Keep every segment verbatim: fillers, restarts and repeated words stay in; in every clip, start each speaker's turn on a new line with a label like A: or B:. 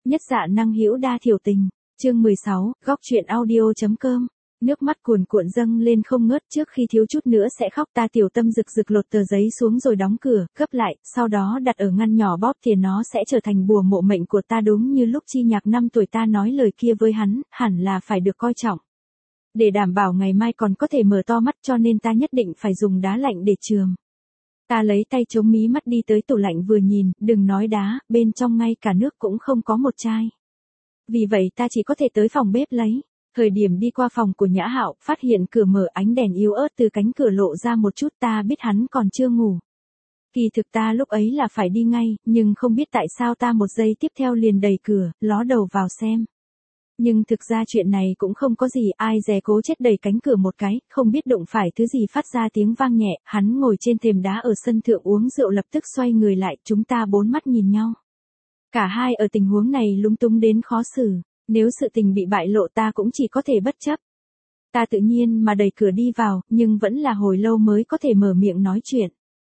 A: Nhất dạ năng hữu đa thiểu tình. Chương mười sáu, góc truyện audio.com. Nước mắt cuồn cuộn dâng lên không ngớt, trước khi thiếu chút nữa sẽ khóc, ta tiểu tâm rực rực lột tờ giấy xuống rồi đóng cửa, gấp lại, sau đó đặt ở ngăn nhỏ bóp tiền, nó sẽ trở thành bùa mộ mệnh của ta, đúng như lúc Chi Nhạc năm tuổi ta nói lời kia với hắn, hẳn là phải được coi trọng. Để đảm bảo ngày mai còn có thể mở to mắt, cho nên ta nhất định phải dùng đá lạnh để chườm. Ta lấy tay chống mí mắt đi tới tủ lạnh vừa nhìn, đừng nói đá, bên trong ngay cả nước cũng không có một chai. Vì vậy ta chỉ có thể tới phòng bếp lấy. Thời điểm đi qua phòng của Nhã Hạo, phát hiện cửa mở, ánh đèn yếu ớt từ cánh cửa lộ ra một chút, ta biết hắn còn chưa ngủ. Kỳ thực ta lúc ấy là phải đi ngay, nhưng không biết tại sao ta một giây tiếp theo liền đẩy cửa, ló đầu vào xem. Nhưng thực ra chuyện này cũng không có gì, ai dè cố chết đẩy cánh cửa một cái, không biết đụng phải thứ gì phát ra tiếng vang nhẹ, hắn ngồi trên thềm đá ở sân thượng uống rượu lập tức xoay người lại, chúng ta bốn mắt nhìn nhau. Cả hai ở tình huống này lúng túng đến khó xử, nếu sự tình bị bại lộ ta cũng chỉ có thể bất chấp. Ta tự nhiên mà đẩy cửa đi vào, nhưng vẫn là hồi lâu mới có thể mở miệng nói chuyện.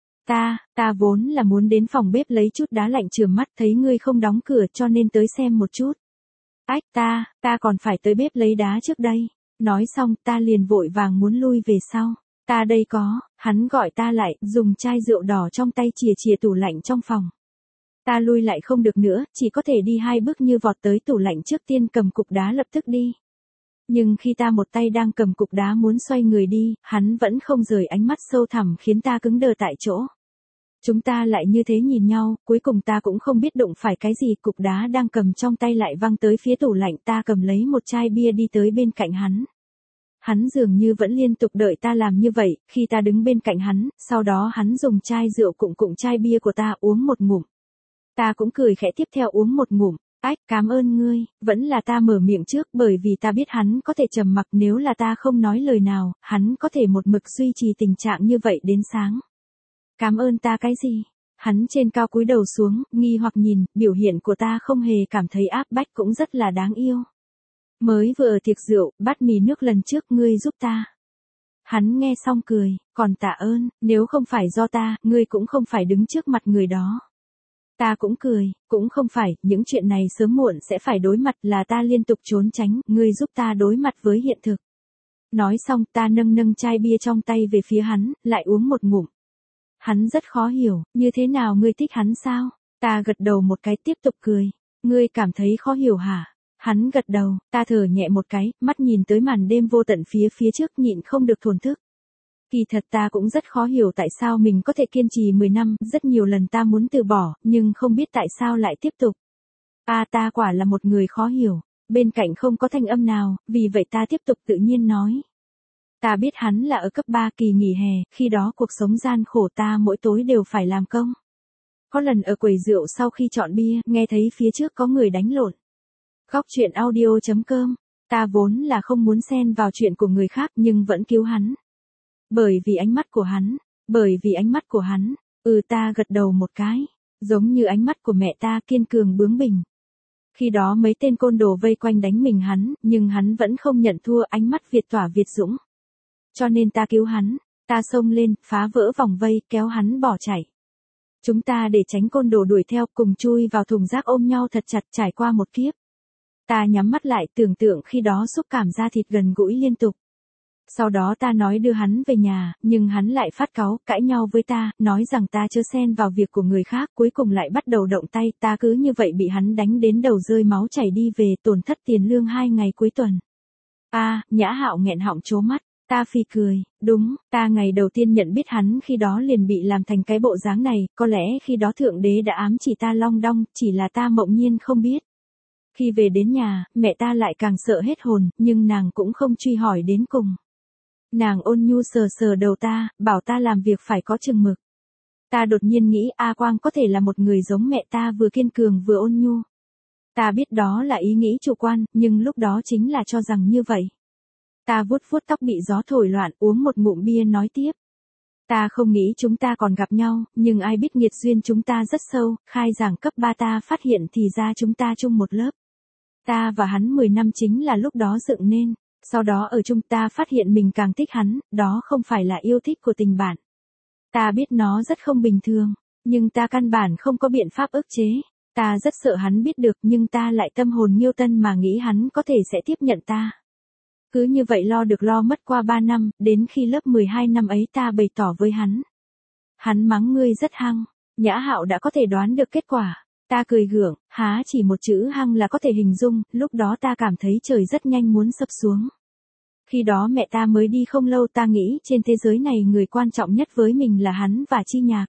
A: Ta, ta vốn là muốn đến phòng bếp lấy chút đá lạnh chườm mắt, thấy ngươi không đóng cửa cho nên tới xem một chút. Ách, ta, ta còn phải tới bếp lấy đá trước đây. Nói xong ta liền vội vàng muốn lui về sau. Ta đây có, hắn gọi ta lại, dùng chai rượu đỏ trong tay chìa chìa tủ lạnh trong phòng. Ta lui lại không được nữa, chỉ có thể đi hai bước như vọt tới tủ lạnh, trước tiên cầm cục đá lập tức đi. Nhưng khi ta một tay đang cầm cục đá muốn xoay người đi, hắn vẫn không rời ánh mắt sâu thẳm khiến ta cứng đờ tại chỗ. Chúng ta lại như thế nhìn nhau, cuối cùng ta cũng không biết đụng phải cái gì, cục đá đang cầm trong tay lại văng tới phía tủ lạnh, ta cầm lấy một chai bia đi tới bên cạnh hắn. Hắn dường như vẫn liên tục đợi ta làm như vậy, khi ta đứng bên cạnh hắn, sau đó hắn dùng chai rượu cụng cụng chai bia của ta uống một ngụm. Ta cũng cười khẽ tiếp theo uống một ngụm. Ách, cảm ơn ngươi, vẫn là ta mở miệng trước, bởi vì ta biết hắn có thể trầm mặc, nếu là ta không nói lời nào, hắn có thể một mực duy trì tình trạng như vậy đến sáng. Cảm ơn ta cái gì? Hắn trên cao cúi đầu xuống, nghi hoặc nhìn, biểu hiện của ta không hề cảm thấy áp bách, cũng rất là đáng yêu. Mới vừa ở tiệc rượu, bát mì nước lần trước ngươi giúp ta. Hắn nghe xong cười, còn tạ ơn, nếu không phải do ta, ngươi cũng không phải đứng trước mặt người đó. Ta cũng cười, cũng không phải, những chuyện này sớm muộn sẽ phải đối mặt, là ta liên tục trốn tránh, ngươi giúp ta đối mặt với hiện thực. Nói xong ta nâng nâng chai bia trong tay về phía hắn, lại uống một ngụm. Hắn rất khó hiểu, như thế nào ngươi thích hắn sao? Ta gật đầu một cái tiếp tục cười. Ngươi cảm thấy khó hiểu hả? Hắn gật đầu, ta thở nhẹ một cái, mắt nhìn tới màn đêm vô tận phía phía trước, nhịn không được thổn thức. Kỳ thật ta cũng rất khó hiểu tại sao mình có thể kiên trì mười năm, rất nhiều lần ta muốn từ bỏ, nhưng không biết tại sao lại tiếp tục. À, ta quả là một người khó hiểu. Bên cạnh không có thanh âm nào, vì vậy ta tiếp tục tự nhiên nói. Ta biết hắn là ở cấp ba kỳ nghỉ hè, khi đó cuộc sống gian khổ, ta mỗi tối đều phải làm công. Có lần ở quầy rượu sau khi chọn bia, nghe thấy phía trước có người đánh lộn. Góc truyện audio.com, ta vốn là không muốn xen vào chuyện của người khác nhưng vẫn cứu hắn. Bởi vì ánh mắt của hắn, bởi vì ánh mắt của hắn, ừ ta gật đầu một cái, giống như ánh mắt của mẹ ta, kiên cường bướng bỉnh. Khi đó mấy tên côn đồ vây quanh đánh mình hắn, nhưng hắn vẫn không nhận thua, ánh mắt Việt tỏa Việt dũng. Cho nên ta cứu hắn, ta xông lên, phá vỡ vòng vây, kéo hắn bỏ chạy. Chúng ta để tránh côn đồ đuổi theo, cùng chui vào thùng rác ôm nhau thật chặt, trải qua một kiếp. Ta nhắm mắt lại, tưởng tượng khi đó xúc cảm da thịt gần gũi liên tục. Sau đó ta nói đưa hắn về nhà, nhưng hắn lại phát cáu, cãi nhau với ta, nói rằng ta chớ xen vào việc của người khác, cuối cùng lại bắt đầu động tay, ta cứ như vậy bị hắn đánh đến đầu rơi máu chảy đi về, tổn thất tiền lương hai ngày cuối tuần. A, à, Nhã Hạo nghẹn họng trố mắt, ta phì cười, đúng, ta ngày đầu tiên nhận biết hắn khi đó liền bị làm thành cái bộ dáng này, có lẽ khi đó Thượng Đế đã ám chỉ ta long đong, chỉ là ta mộng nhiên không biết. Khi về đến nhà, mẹ ta lại càng sợ hết hồn, nhưng nàng cũng không truy hỏi đến cùng. Nàng ôn nhu sờ sờ đầu ta, bảo ta làm việc phải có chừng mực. Ta đột nhiên nghĩ A Quang có thể là một người giống mẹ ta, vừa kiên cường vừa ôn nhu. Ta biết đó là ý nghĩ chủ quan, nhưng lúc đó chính là cho rằng như vậy. Ta vuốt vuốt tóc bị gió thổi loạn, uống một ngụm bia nói tiếp. Ta không nghĩ chúng ta còn gặp nhau, nhưng ai biết nghiệt duyên chúng ta rất sâu, khai giảng cấp ba ta phát hiện thì ra chúng ta chung một lớp. Ta và hắn mười năm chính là lúc đó dựng nên. Sau đó ở chung ta phát hiện mình càng thích hắn, đó không phải là yêu thích của tình bạn. Ta biết nó rất không bình thường, nhưng ta căn bản không có biện pháp ức chế. Ta rất sợ hắn biết được nhưng ta lại tâm hồn nhiêu tân mà nghĩ hắn có thể sẽ tiếp nhận ta. Cứ như vậy lo được lo mất qua ba năm, đến khi lớp mười hai năm ấy ta bày tỏ với hắn. Hắn mắng ngươi rất hăng, Nhã Hạo đã có thể đoán được kết quả. Ta cười gượng, há chỉ một chữ hăng là có thể hình dung, lúc đó ta cảm thấy trời rất nhanh muốn sập xuống. Khi đó mẹ ta mới đi không lâu, ta nghĩ trên thế giới này người quan trọng nhất với mình là hắn và Chi Nhạc.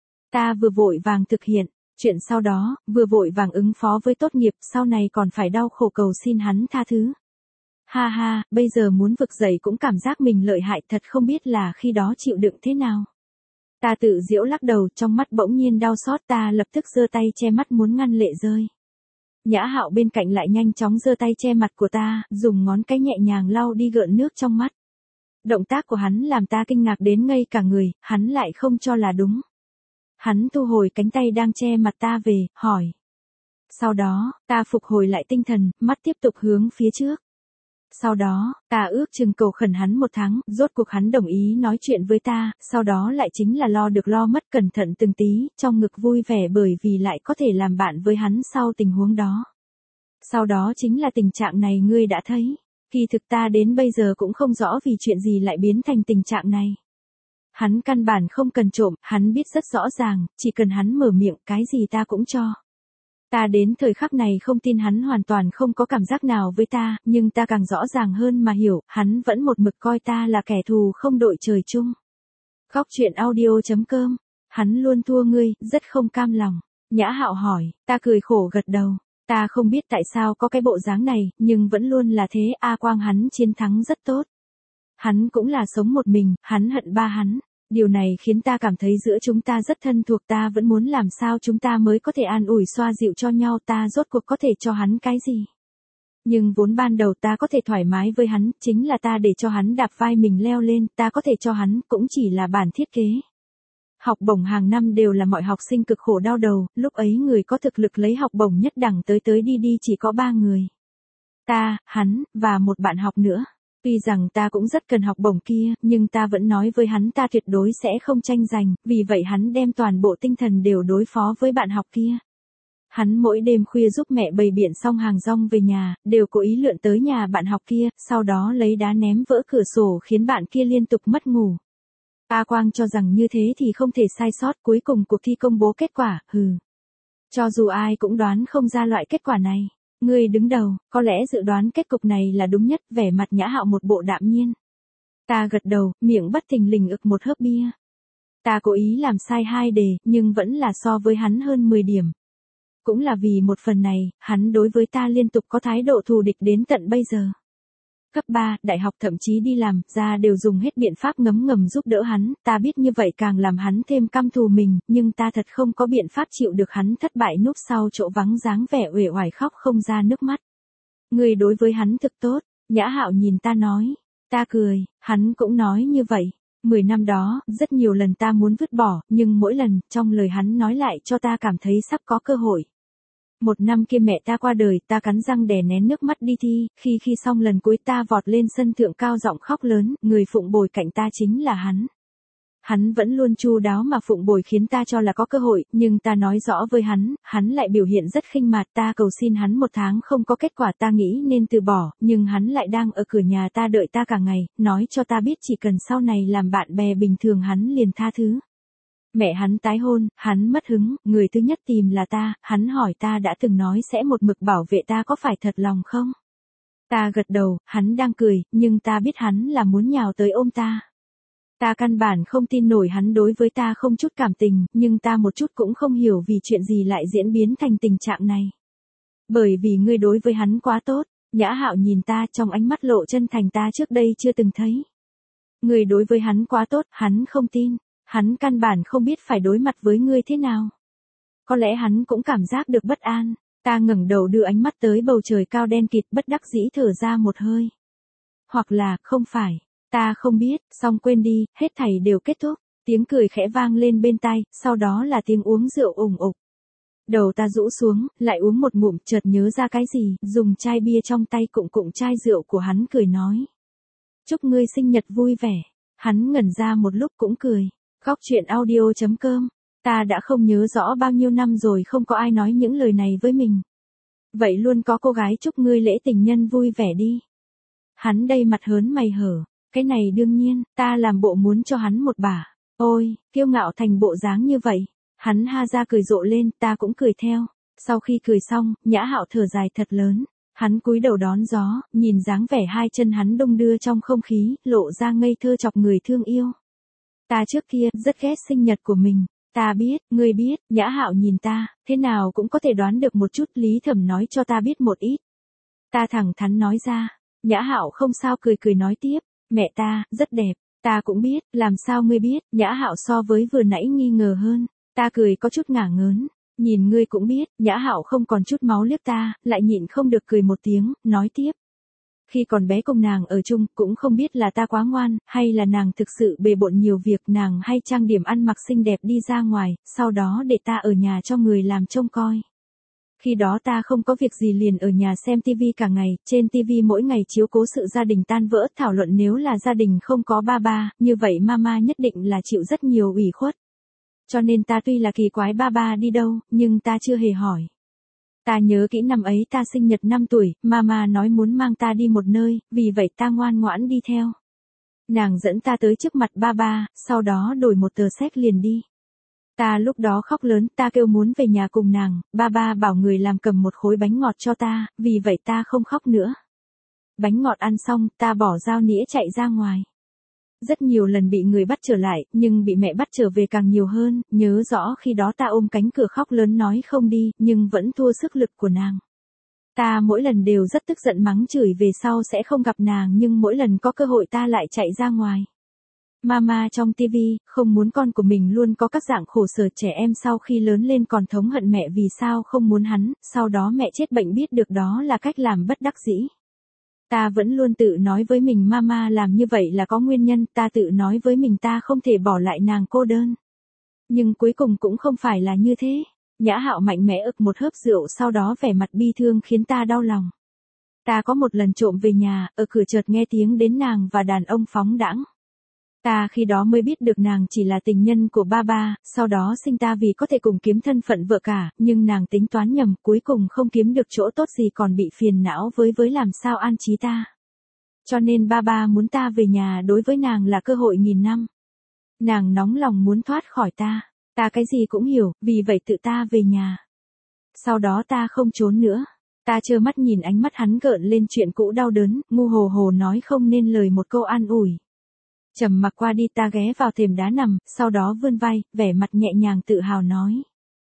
A: Ta vừa vội vàng thực hiện chuyện sau đó, vừa vội vàng ứng phó với tốt nghiệp, sau này còn phải đau khổ cầu xin hắn tha thứ. Ha ha, bây giờ muốn vực dậy cũng cảm giác mình lợi hại, thật không biết là khi đó chịu đựng thế nào. Ta tự giễu lắc đầu, trong mắt bỗng nhiên đau xót, ta lập tức giơ tay che mắt muốn ngăn lệ rơi. Nhã Hạo bên cạnh lại nhanh chóng giơ tay che mặt của ta, dùng ngón cái nhẹ nhàng lau đi gợn nước trong mắt. Động tác của hắn làm ta kinh ngạc đến ngây cả người, hắn lại không cho là đúng. Hắn thu hồi cánh tay đang che mặt ta về, hỏi. Sau đó, ta phục hồi lại tinh thần, mắt tiếp tục hướng phía trước. Sau đó, ta ước chừng cầu khẩn hắn một tháng, rốt cuộc hắn đồng ý nói chuyện với ta, sau đó lại chính là lo được lo mất, cẩn thận từng tí, trong ngực vui vẻ bởi vì lại có thể làm bạn với hắn sau tình huống đó. Sau đó chính là tình trạng này ngươi đã thấy. Kỳ thực ta đến bây giờ cũng không rõ vì chuyện gì lại biến thành tình trạng này. Hắn căn bản không cần trộm, hắn biết rất rõ ràng, chỉ cần hắn mở miệng cái gì ta cũng cho. Ta đến thời khắc này không tin hắn hoàn toàn không có cảm giác nào với ta, nhưng ta càng rõ ràng hơn mà hiểu, hắn vẫn một mực coi ta là kẻ thù không đội trời chung. Góc truyện audio chấm com, hắn luôn thua ngươi, rất không cam lòng. Nhã Hạo hỏi, ta cười khổ gật đầu. Ta không biết tại sao có cái bộ dáng này, nhưng vẫn luôn là thế, A Quang hắn chiến thắng rất tốt. Hắn cũng là sống một mình, hắn hận ba hắn. Điều này khiến ta cảm thấy giữa chúng ta rất thân thuộc, ta vẫn muốn làm sao chúng ta mới có thể an ủi xoa dịu cho nhau, ta rốt cuộc có thể cho hắn cái gì. Nhưng vốn ban đầu ta có thể thoải mái với hắn, chính là ta để cho hắn đạp vai mình leo lên, ta có thể cho hắn cũng chỉ là bản thiết kế. Học bổng hàng năm đều là mọi học sinh cực khổ đau đầu, lúc ấy người có thực lực lấy học bổng nhất đẳng tới tới đi đi chỉ có ba người. Ta, hắn, và một bạn học nữa. Tuy rằng ta cũng rất cần học bổng kia, nhưng ta vẫn nói với hắn ta tuyệt đối sẽ không tranh giành, vì vậy hắn đem toàn bộ tinh thần đều đối phó với bạn học kia. Hắn mỗi đêm khuya giúp mẹ bày biện xong hàng rong về nhà, đều cố ý lượn tới nhà bạn học kia, sau đó lấy đá ném vỡ cửa sổ khiến bạn kia liên tục mất ngủ. A Quang cho rằng như thế thì không thể sai sót, cuối cùng cuộc thi công bố kết quả, hừ. Cho dù ai cũng đoán không ra loại kết quả này. Ngươi đứng đầu, có lẽ dự đoán kết cục này là đúng nhất, vẻ mặt Nhã Hạo một bộ đạm nhiên. Ta gật đầu, miệng bất thình lình ực một hớp bia. Ta cố ý làm sai hai đề, nhưng vẫn là so với hắn hơn mười điểm. Cũng là vì một phần này, hắn đối với ta liên tục có thái độ thù địch đến tận bây giờ. Cấp ba, đại học thậm chí đi làm, ra đều dùng hết biện pháp ngấm ngầm giúp đỡ hắn, ta biết như vậy càng làm hắn thêm căm thù mình, nhưng ta thật không có biện pháp chịu được hắn thất bại núp sau chỗ vắng dáng vẻ uể oải khóc không ra nước mắt. Người đối với hắn thực tốt, Nhã Hạo nhìn ta nói, ta cười, hắn cũng nói như vậy. Mười năm đó, rất nhiều lần ta muốn vứt bỏ, nhưng mỗi lần, trong lời hắn nói lại cho ta cảm thấy sắp có cơ hội. Một năm kia mẹ ta qua đời, ta cắn răng đè nén nước mắt đi thi, khi khi xong lần cuối ta vọt lên sân thượng cao giọng khóc lớn, người phụng bồi cạnh ta chính là hắn. Hắn vẫn luôn chu đáo mà phụng bồi khiến ta cho là có cơ hội, nhưng ta nói rõ với hắn, hắn lại biểu hiện rất khinh mạt, ta cầu xin hắn một tháng không có kết quả, ta nghĩ nên từ bỏ, nhưng hắn lại đang ở cửa nhà ta đợi ta cả ngày, nói cho ta biết chỉ cần sau này làm bạn bè bình thường hắn liền tha thứ. Mẹ hắn tái hôn, hắn mất hứng, người thứ nhất tìm là ta, hắn hỏi ta đã từng nói sẽ một mực bảo vệ ta có phải thật lòng không? Ta gật đầu, hắn đang cười, nhưng ta biết hắn là muốn nhào tới ôm ta. Ta căn bản không tin nổi hắn đối với ta không chút cảm tình, nhưng ta một chút cũng không hiểu vì chuyện gì lại diễn biến thành tình trạng này. Bởi vì ngươi đối với hắn quá tốt, Nhã Hạo nhìn ta trong ánh mắt lộ chân thành ta trước đây chưa từng thấy. Ngươi đối với hắn quá tốt, hắn không tin. Hắn căn bản không biết phải đối mặt với ngươi thế nào. Có lẽ hắn cũng cảm giác được bất an. Ta ngẩng đầu đưa ánh mắt tới bầu trời cao đen kịt, bất đắc dĩ thở ra một hơi. Hoặc là, không phải. Ta không biết, xong quên đi, hết thảy đều kết thúc. Tiếng cười khẽ vang lên bên tai, sau đó là tiếng uống rượu ủng ục. Đầu ta rũ xuống, lại uống một ngụm, chợt nhớ ra cái gì, dùng chai bia trong tay cụng cụng chai rượu của hắn cười nói. Chúc ngươi sinh nhật vui vẻ. Hắn ngẩn ra một lúc cũng cười. Góc truyện audio chấm com Ta đã không nhớ rõ bao nhiêu năm rồi không có ai nói những lời này với mình. Vậy luôn có cô gái chúc ngươi lễ tình nhân vui vẻ đi. Hắn đây mặt hớn mày hở, cái này đương nhiên, ta làm bộ muốn cho hắn một bả. Ôi, kiêu ngạo thành bộ dáng như vậy. Hắn ha ra cười rộ lên, ta cũng cười theo. Sau khi cười xong, Nhã Hạo thở dài thật lớn. Hắn cúi đầu đón gió, nhìn dáng vẻ hai chân hắn đung đưa trong không khí, lộ ra ngây thơ chọc người thương yêu. Ta trước kia rất ghét sinh nhật của mình. Ta biết, ngươi biết, Nhã Hạo nhìn ta, thế nào cũng có thể đoán được một chút. Lý Thẩm nói cho ta biết một ít. Ta thẳng thắn nói ra. Nhã Hạo không sao cười cười nói tiếp, mẹ ta, rất đẹp. Ta cũng biết, làm sao ngươi biết? Nhã Hạo so với vừa nãy nghi ngờ hơn. Ta cười có chút ngả ngớn. Nhìn ngươi cũng biết, Nhã Hạo không còn chút máu liếc ta, lại nhịn không được cười một tiếng, nói tiếp. Khi còn bé cùng nàng ở chung, cũng không biết là ta quá ngoan, hay là nàng thực sự bề bộn nhiều việc, nàng hay trang điểm ăn mặc xinh đẹp đi ra ngoài, sau đó để ta ở nhà cho người làm trông coi. Khi đó ta không có việc gì liền ở nhà xem tivi cả ngày, trên tivi mỗi ngày chiếu cố sự gia đình tan vỡ, thảo luận nếu là gia đình không có ba ba, như vậy mama nhất định là chịu rất nhiều ủy khuất. Cho nên ta tuy là kỳ quái ba ba đi đâu, nhưng ta chưa hề hỏi. Ta nhớ kỹ năm ấy ta sinh nhật năm tuổi, mama nói muốn mang ta đi một nơi, vì vậy ta ngoan ngoãn đi theo. Nàng dẫn ta tới trước mặt ba ba, sau đó đổi một tờ séc liền đi. Ta lúc đó khóc lớn, ta kêu muốn về nhà cùng nàng, ba ba bảo người làm cầm một khối bánh ngọt cho ta, vì vậy ta không khóc nữa. Bánh ngọt ăn xong, ta bỏ dao nĩa chạy ra ngoài. Rất nhiều lần bị người bắt trở lại, nhưng bị mẹ bắt trở về càng nhiều hơn, nhớ rõ khi đó ta ôm cánh cửa khóc lớn nói không đi, nhưng vẫn thua sức lực của nàng. Ta mỗi lần đều rất tức giận mắng chửi về sau sẽ không gặp nàng, nhưng mỗi lần có cơ hội ta lại chạy ra ngoài. Mama trong tivi, không muốn con của mình luôn có các dạng khổ sở, trẻ em sau khi lớn lên còn thống hận mẹ vì sao không muốn hắn, sau đó mẹ chết bệnh biết được đó là cách làm bất đắc dĩ. Ta vẫn luôn tự nói với mình mama làm như vậy là có nguyên nhân, ta tự nói với mình ta không thể bỏ lại nàng cô đơn. Nhưng cuối cùng cũng không phải là như thế. Nhã Hạo mạnh mẽ ực một hớp rượu sau đó vẻ mặt bi thương khiến ta đau lòng. Ta có một lần trộm về nhà, ở cửa chợt nghe tiếng đến nàng và đàn ông phóng đãng. Ta khi đó mới biết được nàng chỉ là tình nhân của ba ba, sau đó sinh ta vì có thể cùng kiếm thân phận vợ cả, nhưng nàng tính toán nhầm, cuối cùng không kiếm được chỗ tốt gì còn bị phiền não với với làm sao an trí ta. Cho nên ba ba muốn ta về nhà đối với nàng là cơ hội nghìn năm. Nàng nóng lòng muốn thoát khỏi ta, ta cái gì cũng hiểu, vì vậy tự ta về nhà. Sau đó ta không trốn nữa. Ta trơ mắt nhìn ánh mắt hắn gợn lên chuyện cũ đau đớn, ngu hồ hồ nói không nên lời một câu an ủi. Trầm mặc qua đi ta ghé vào thềm đá nằm, sau đó vươn vai, vẻ mặt nhẹ nhàng tự hào nói.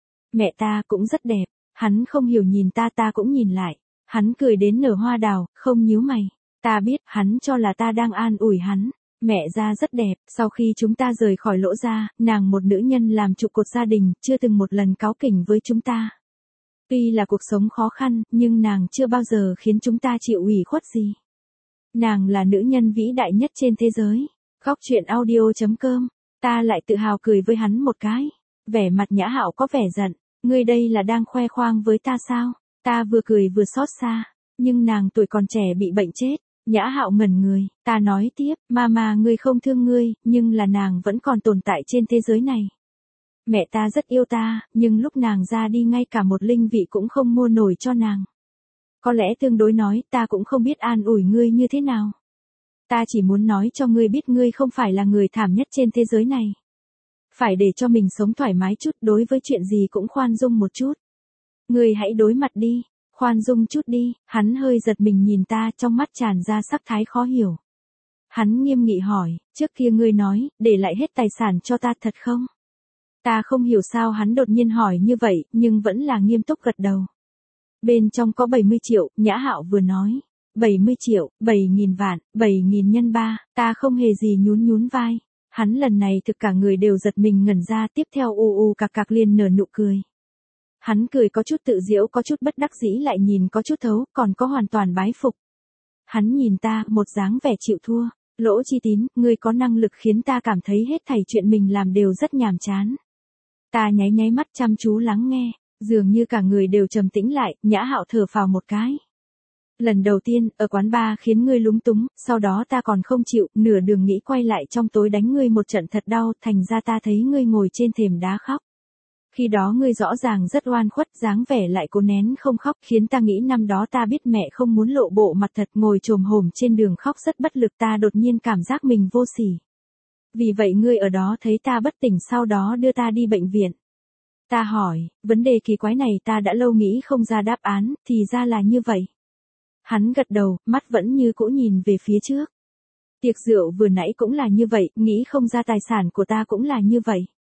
A: Mẹ ta cũng rất đẹp, hắn không hiểu nhìn ta ta cũng nhìn lại. Hắn cười đến nở hoa đào, không nhíu mày. Ta biết, hắn cho là ta đang an ủi hắn. Mẹ ra rất đẹp, sau khi chúng ta rời khỏi Lỗ gia, nàng một nữ nhân làm trụ cột gia đình, chưa từng một lần cáu kỉnh với chúng ta. Tuy là cuộc sống khó khăn, nhưng nàng chưa bao giờ khiến chúng ta chịu ủy khuất gì. Nàng là nữ nhân vĩ đại nhất trên thế giới. Góc truyện audio chấm com, ta lại tự hào cười với hắn một cái. Vẻ mặt Nhã Hạo có vẻ giận, ngươi đây là đang khoe khoang với ta sao? Ta vừa cười vừa xót xa, nhưng nàng tuổi còn trẻ bị bệnh chết. Nhã Hạo ngẩn người, ta nói tiếp, mama ngươi không thương ngươi, nhưng là nàng vẫn còn tồn tại trên thế giới này. Mẹ ta rất yêu ta, nhưng lúc nàng ra đi ngay cả một linh vị cũng không mua nổi cho nàng. Có lẽ tương đối nói, ta cũng không biết an ủi ngươi như thế nào. Ta chỉ muốn nói cho ngươi biết ngươi không phải là người thảm nhất trên thế giới này. Phải để cho mình sống thoải mái chút, đối với chuyện gì cũng khoan dung một chút. Ngươi hãy đối mặt đi, khoan dung chút đi. Hắn hơi giật mình nhìn ta, trong mắt tràn ra sắc thái khó hiểu. Hắn nghiêm nghị hỏi, trước kia ngươi nói, để lại hết tài sản cho ta thật không? Ta không hiểu sao hắn đột nhiên hỏi như vậy, nhưng vẫn là nghiêm túc gật đầu. Bên trong có bảy mươi triệu, Nhã Hạo vừa nói. bảy mươi triệu, bảy nghìn vạn, bảy nghìn nhân ba, ta không hề gì nhún nhún vai. Hắn lần này thực cả người đều giật mình ngẩn ra, tiếp theo u u cạc cạc liền nở nụ cười. Hắn cười có chút tự giễu, có chút bất đắc dĩ, lại nhìn có chút thấu, còn có hoàn toàn bái phục. Hắn nhìn ta, một dáng vẻ chịu thua. Lỗ Chi Tín, ngươi có năng lực khiến ta cảm thấy hết thảy chuyện mình làm đều rất nhàm chán. Ta nháy nháy mắt chăm chú lắng nghe, dường như cả người đều trầm tĩnh lại. Nhã Hạo thở phào một cái. Lần đầu tiên, ở quán bar khiến ngươi lúng túng, sau đó ta còn không chịu, nửa đường nghĩ quay lại trong tối đánh ngươi một trận thật đau, thành ra ta thấy ngươi ngồi trên thềm đá khóc. Khi đó ngươi rõ ràng rất oan khuất, dáng vẻ lại cố nén không khóc, khiến ta nghĩ năm đó ta biết mẹ không muốn lộ bộ mặt thật, ngồi chồm hổm trên đường khóc rất bất lực, ta đột nhiên cảm giác mình vô sỉ. Vì vậy ngươi ở đó thấy ta bất tỉnh, sau đó đưa ta đi bệnh viện. Ta hỏi, vấn đề kỳ quái này ta đã lâu nghĩ không ra đáp án, thì ra là như vậy. Hắn gật đầu, mắt vẫn như cũ nhìn về phía trước. Tiệc rượu vừa nãy cũng là như vậy, nghĩ không ra tài sản của ta cũng là như vậy.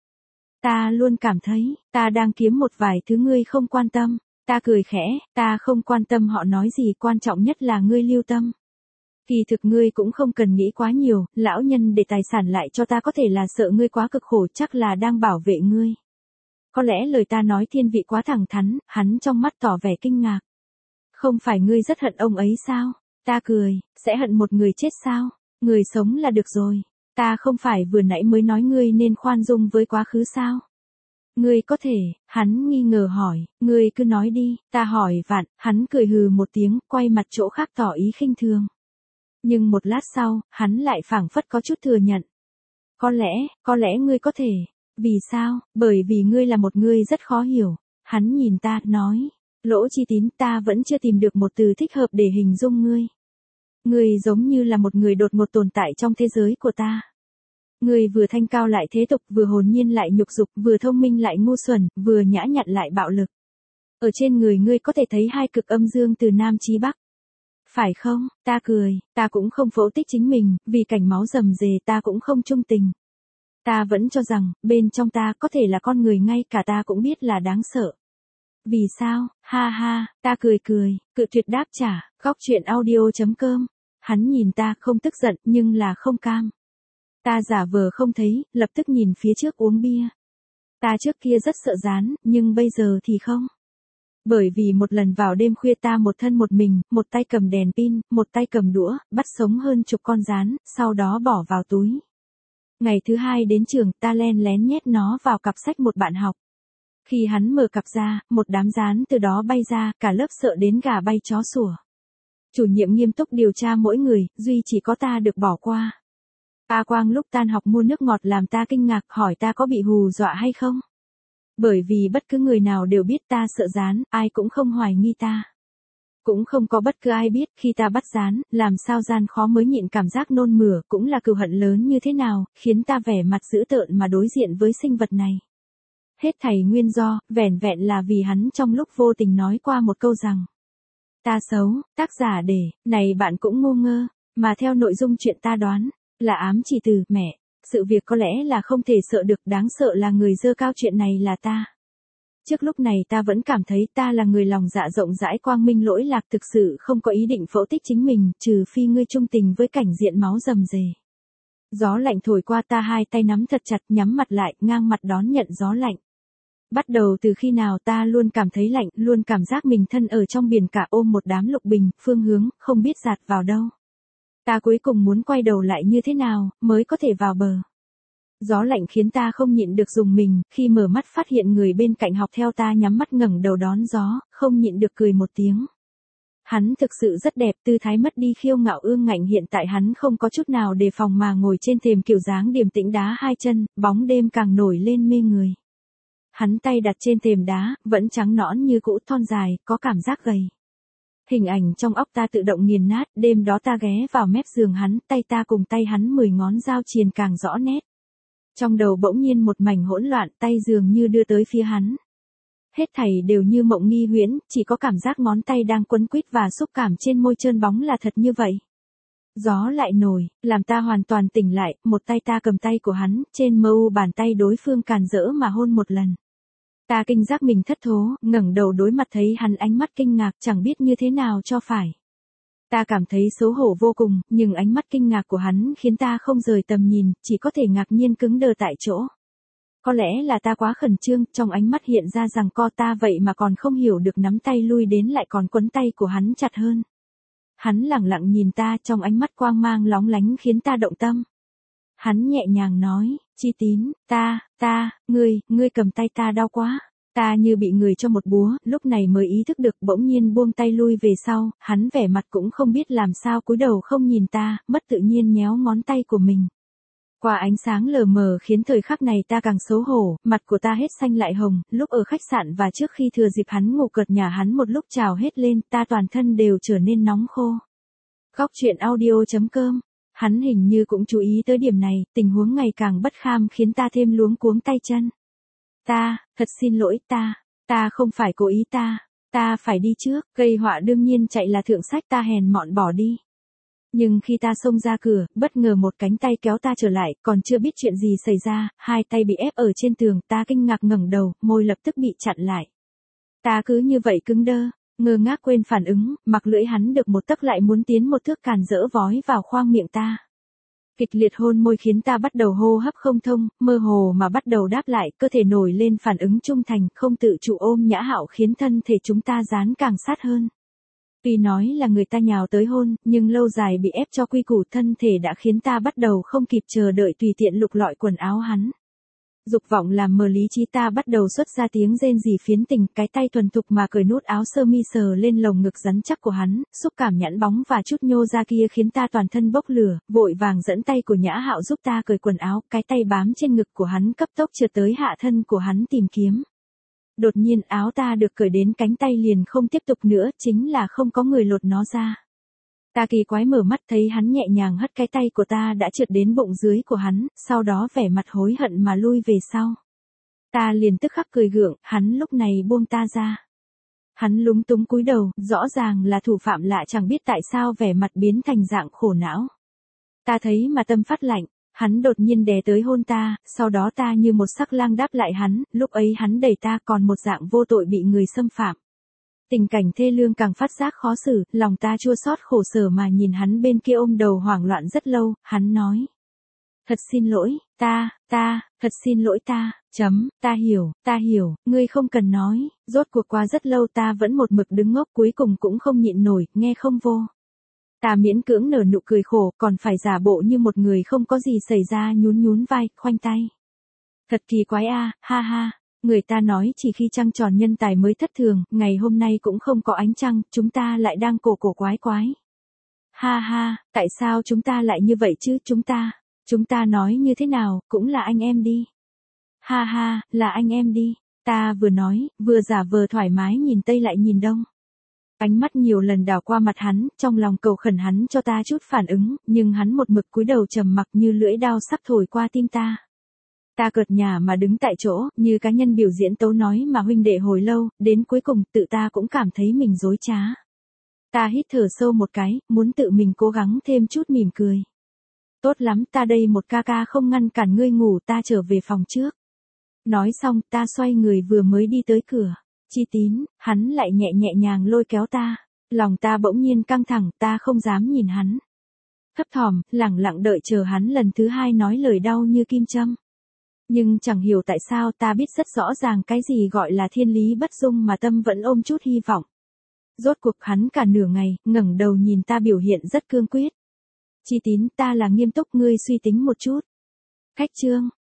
A: Ta luôn cảm thấy, ta đang kiếm một vài thứ ngươi không quan tâm. Ta cười khẽ, ta không quan tâm họ nói gì, quan trọng nhất là ngươi lưu tâm. Kỳ thực ngươi cũng không cần nghĩ quá nhiều, lão nhân để tài sản lại cho ta có thể là sợ ngươi quá cực khổ, chắc là đang bảo vệ ngươi. Có lẽ lời ta nói thiên vị quá thẳng thắn, hắn trong mắt tỏ vẻ kinh ngạc. Không phải ngươi rất hận ông ấy sao? Ta cười, sẽ hận một người chết sao? Người sống là được rồi. Ta không phải vừa nãy mới nói ngươi nên khoan dung với quá khứ sao? Ngươi có thể, hắn nghi ngờ hỏi, ngươi cứ nói đi, ta hỏi vặn, hắn cười hừ một tiếng, quay mặt chỗ khác tỏ ý khinh thường. Nhưng một lát sau, hắn lại phảng phất có chút thừa nhận. Có lẽ, có lẽ ngươi có thể. Vì sao? Bởi vì ngươi là một người rất khó hiểu. Hắn nhìn ta, nói. Lỗ Chi Tín, ta vẫn chưa tìm được một từ thích hợp để hình dung ngươi. Ngươi giống như là một người đột ngột tồn tại trong thế giới của ta. Ngươi vừa thanh cao lại thế tục, vừa hồn nhiên lại nhục dục, vừa thông minh lại ngu xuẩn, vừa nhã nhặn lại bạo lực. Ở trên người ngươi có thể thấy hai cực âm dương từ Nam chí Bắc. Phải không? Ta cười, ta cũng không phẫu tích chính mình, vì cảnh máu rầm rề ta cũng không trung tình. Ta vẫn cho rằng, bên trong ta có thể là con người ngay cả ta cũng biết là đáng sợ. Vì sao? Ha ha, ta cười cười, cự tuyệt đáp trả, góc chuyện audio chấm com. Hắn nhìn ta không tức giận nhưng là không cam. Ta giả vờ không thấy, lập tức nhìn phía trước uống bia. Ta trước kia rất sợ rán, nhưng bây giờ thì không. Bởi vì một lần vào đêm khuya ta một thân một mình, một tay cầm đèn pin, một tay cầm đũa, bắt sống hơn chục con rán, sau đó bỏ vào túi. Ngày thứ hai đến trường, ta len lén nhét nó vào cặp sách một bạn học. Khi hắn mở cặp ra, một đám rán từ đó bay ra, cả lớp sợ đến gà bay chó sủa. Chủ nhiệm nghiêm túc điều tra mỗi người, duy chỉ có ta được bỏ qua. A Quang lúc tan học mua nước ngọt làm ta kinh ngạc, hỏi ta có bị hù dọa hay không. Bởi vì bất cứ người nào đều biết ta sợ rán, ai cũng không hoài nghi ta. Cũng không có bất cứ ai biết khi ta bắt rán, làm sao gian khó mới nhịn cảm giác nôn mửa, cũng là cừu hận lớn như thế nào, khiến ta vẻ mặt dữ tợn mà đối diện với sinh vật này. Hết thảy nguyên do, vẻn vẹn là vì hắn trong lúc vô tình nói qua một câu rằng. Ta xấu, tác giả để, này bạn cũng ngu ngơ, mà theo nội dung chuyện ta đoán, là ám chỉ từ, mẹ. Sự việc có lẽ là không thể sợ được, đáng sợ là người dơ cao chuyện này là ta. Trước lúc này ta vẫn cảm thấy ta là người lòng dạ rộng rãi quang minh lỗi lạc, thực sự không có ý định phẫu tích chính mình, trừ phi ngươi trung tình với cảnh diện máu rầm rề. Gió lạnh thổi qua, ta hai tay nắm thật chặt, nhắm mặt lại, ngang mặt đón nhận gió lạnh. Bắt đầu từ khi nào ta luôn cảm thấy lạnh, luôn cảm giác mình thân ở trong biển cả, ôm một đám lục bình, phương hướng, không biết dạt vào đâu. Ta cuối cùng muốn quay đầu lại như thế nào, mới có thể vào bờ. Gió lạnh khiến ta không nhịn được rùng mình, khi mở mắt phát hiện người bên cạnh học theo ta nhắm mắt ngẩng đầu đón gió, không nhịn được cười một tiếng. Hắn thực sự rất đẹp, tư thái mất đi khiêu ngạo ương ngạnh, hiện tại hắn không có chút nào đề phòng mà ngồi trên thềm kiểu dáng điềm tĩnh đá hai chân, bóng đêm càng nổi lên mê người. Hắn tay đặt trên thềm đá, vẫn trắng nõn như cũ, thon dài, có cảm giác gầy. Hình ảnh trong óc ta tự động nghiền nát, đêm đó ta ghé vào mép giường hắn, tay ta cùng tay hắn mười ngón giao triền càng rõ nét. Trong đầu bỗng nhiên một mảnh hỗn loạn, tay dường như đưa tới phía hắn. Hết thảy đều như mộng nghi huyễn, chỉ có cảm giác ngón tay đang quấn quýt và xúc cảm trên môi trơn bóng là thật như vậy. Gió lại nổi, làm ta hoàn toàn tỉnh lại, một tay ta cầm tay của hắn, trên mơ u bàn tay đối phương càn rỡ mà hôn một lần. Ta kinh giác mình thất thố, ngẩng đầu đối mặt thấy hắn ánh mắt kinh ngạc, chẳng biết như thế nào cho phải. Ta cảm thấy xấu hổ vô cùng, nhưng ánh mắt kinh ngạc của hắn khiến ta không rời tầm nhìn, chỉ có thể ngạc nhiên cứng đờ tại chỗ. Có lẽ là ta quá khẩn trương, trong ánh mắt hiện ra rằng co ta vậy mà còn không hiểu được, nắm tay lui đến lại còn quấn tay của hắn chặt hơn. Hắn lẳng lặng nhìn ta, trong ánh mắt quang mang lóng lánh khiến ta động tâm. Hắn nhẹ nhàng nói, Chi Tín, ta, ta, ngươi, ngươi cầm tay ta đau quá. Ta như bị người cho một búa, lúc này mới ý thức được, bỗng nhiên buông tay lui về sau, hắn vẻ mặt cũng không biết làm sao, cúi đầu không nhìn ta, mất tự nhiên nhéo ngón tay của mình. Qua ánh sáng lờ mờ khiến thời khắc này ta càng xấu hổ, mặt của ta hết xanh lại hồng, lúc ở khách sạn và trước khi thừa dịp hắn ngủ cợt nhà hắn một lúc trào hết lên, ta toàn thân đều trở nên nóng khô. Góc truyện audio chấm com. Hắn hình như cũng chú ý tới điểm này, tình huống ngày càng bất kham khiến ta thêm luống cuống tay chân. Ta, thật xin lỗi ta, ta không phải cố ý ta, ta phải đi trước, gây họa đương nhiên chạy là thượng sách, ta hèn mọn bỏ đi. Nhưng khi ta xông ra cửa, bất ngờ một cánh tay kéo ta trở lại, còn chưa biết chuyện gì xảy ra, hai tay bị ép ở trên tường, ta kinh ngạc ngẩng đầu, môi lập tức bị chặn lại. Ta cứ như vậy cứng đơ, ngơ ngác quên phản ứng, mặc lưỡi hắn được một tấc lại muốn tiến một thước càn rỡ vói vào khoang miệng ta. Kịch liệt hôn môi khiến ta bắt đầu hô hấp không thông, mơ hồ mà bắt đầu đáp lại, cơ thể nổi lên phản ứng trung thành, không tự chủ ôm Nhã Hạo khiến thân thể chúng ta dán càng sát hơn. Tuy nói là người ta nhào tới hôn, nhưng lâu dài bị ép cho quy củ thân thể đã khiến ta bắt đầu không kịp chờ đợi tùy tiện lục lọi quần áo hắn. Dục vọng làm mờ lý trí ta bắt đầu xuất ra tiếng rên rỉ phiến tình, cái tay thuần thục mà cởi nút áo sơ mi sờ lên lồng ngực rắn chắc của hắn, xúc cảm nhẵn bóng và chút nhô ra kia khiến ta toàn thân bốc lửa, vội vàng dẫn tay của Nhã Hạo giúp ta cởi quần áo, cái tay bám trên ngực của hắn cấp tốc trượt tới hạ thân của hắn tìm kiếm. Đột nhiên áo ta được cởi đến cánh tay liền không tiếp tục nữa, chính là không có người lột nó ra. Ta kỳ quái mở mắt thấy hắn nhẹ nhàng hất cái tay của ta đã trượt đến bụng dưới của hắn, sau đó vẻ mặt hối hận mà lui về sau. Ta liền tức khắc cười gượng, hắn lúc này buông ta ra. Hắn lúng túng cúi đầu, rõ ràng là thủ phạm lạ chẳng biết tại sao vẻ mặt biến thành dạng khổ não. Ta thấy mà tâm phát lạnh, hắn đột nhiên đè tới hôn ta, sau đó ta như một sắc lang đáp lại hắn, lúc ấy hắn đẩy ta còn một dạng vô tội bị người xâm phạm. Tình cảnh thê lương càng phát giác khó xử, lòng ta chua xót khổ sở mà nhìn hắn bên kia ôm đầu hoảng loạn rất lâu, hắn nói. Thật xin lỗi, ta, ta, thật xin lỗi ta, chấm, ta hiểu, ta hiểu, ngươi không cần nói, rốt cuộc qua rất lâu ta vẫn một mực đứng ngốc cuối cùng cũng không nhịn nổi, nghe không vô. Ta miễn cưỡng nở nụ cười khổ, còn phải giả bộ như một người không có gì xảy ra nhún nhún vai, khoanh tay. Thật kỳ quái a, ha ha. Người ta nói chỉ khi trăng tròn nhân tài mới thất thường, ngày hôm nay cũng không có ánh trăng, chúng ta lại đang cổ cổ quái quái. Ha ha, tại sao chúng ta lại như vậy chứ, chúng ta, chúng ta nói như thế nào, cũng là anh em đi. Ha ha, là anh em đi, ta vừa nói, vừa giả vờ thoải mái nhìn Tây lại nhìn Đông. Ánh mắt nhiều lần đảo qua mặt hắn, trong lòng cầu khẩn hắn cho ta chút phản ứng, nhưng hắn một mực cúi đầu trầm mặc như lưỡi đao sắp thổi qua tim ta. Ta cợt nhả mà đứng tại chỗ, như cá nhân biểu diễn tấu nói mà huynh đệ hồi lâu, đến cuối cùng tự ta cũng cảm thấy mình dối trá. Ta hít thở sâu một cái, muốn tự mình cố gắng thêm chút mỉm cười. Tốt lắm, ta đây một ca ca không ngăn cản ngươi ngủ, ta trở về phòng trước. Nói xong, ta xoay người vừa mới đi tới cửa. Chi Tín, hắn lại nhẹ nhẹ nhàng lôi kéo ta. Lòng ta bỗng nhiên căng thẳng, ta không dám nhìn hắn. Thấp thỏm, lẳng lặng đợi chờ hắn lần thứ hai nói lời đau như kim châm. Nhưng chẳng hiểu tại sao ta biết rất rõ ràng cái gì gọi là thiên lý bất dung mà tâm vẫn ôm chút hy vọng. Rốt cuộc hắn cả nửa ngày, ngẩng đầu nhìn ta biểu hiện rất cương quyết. Chi Tín, ta là nghiêm túc, ngươi suy tính một chút. Cách chương.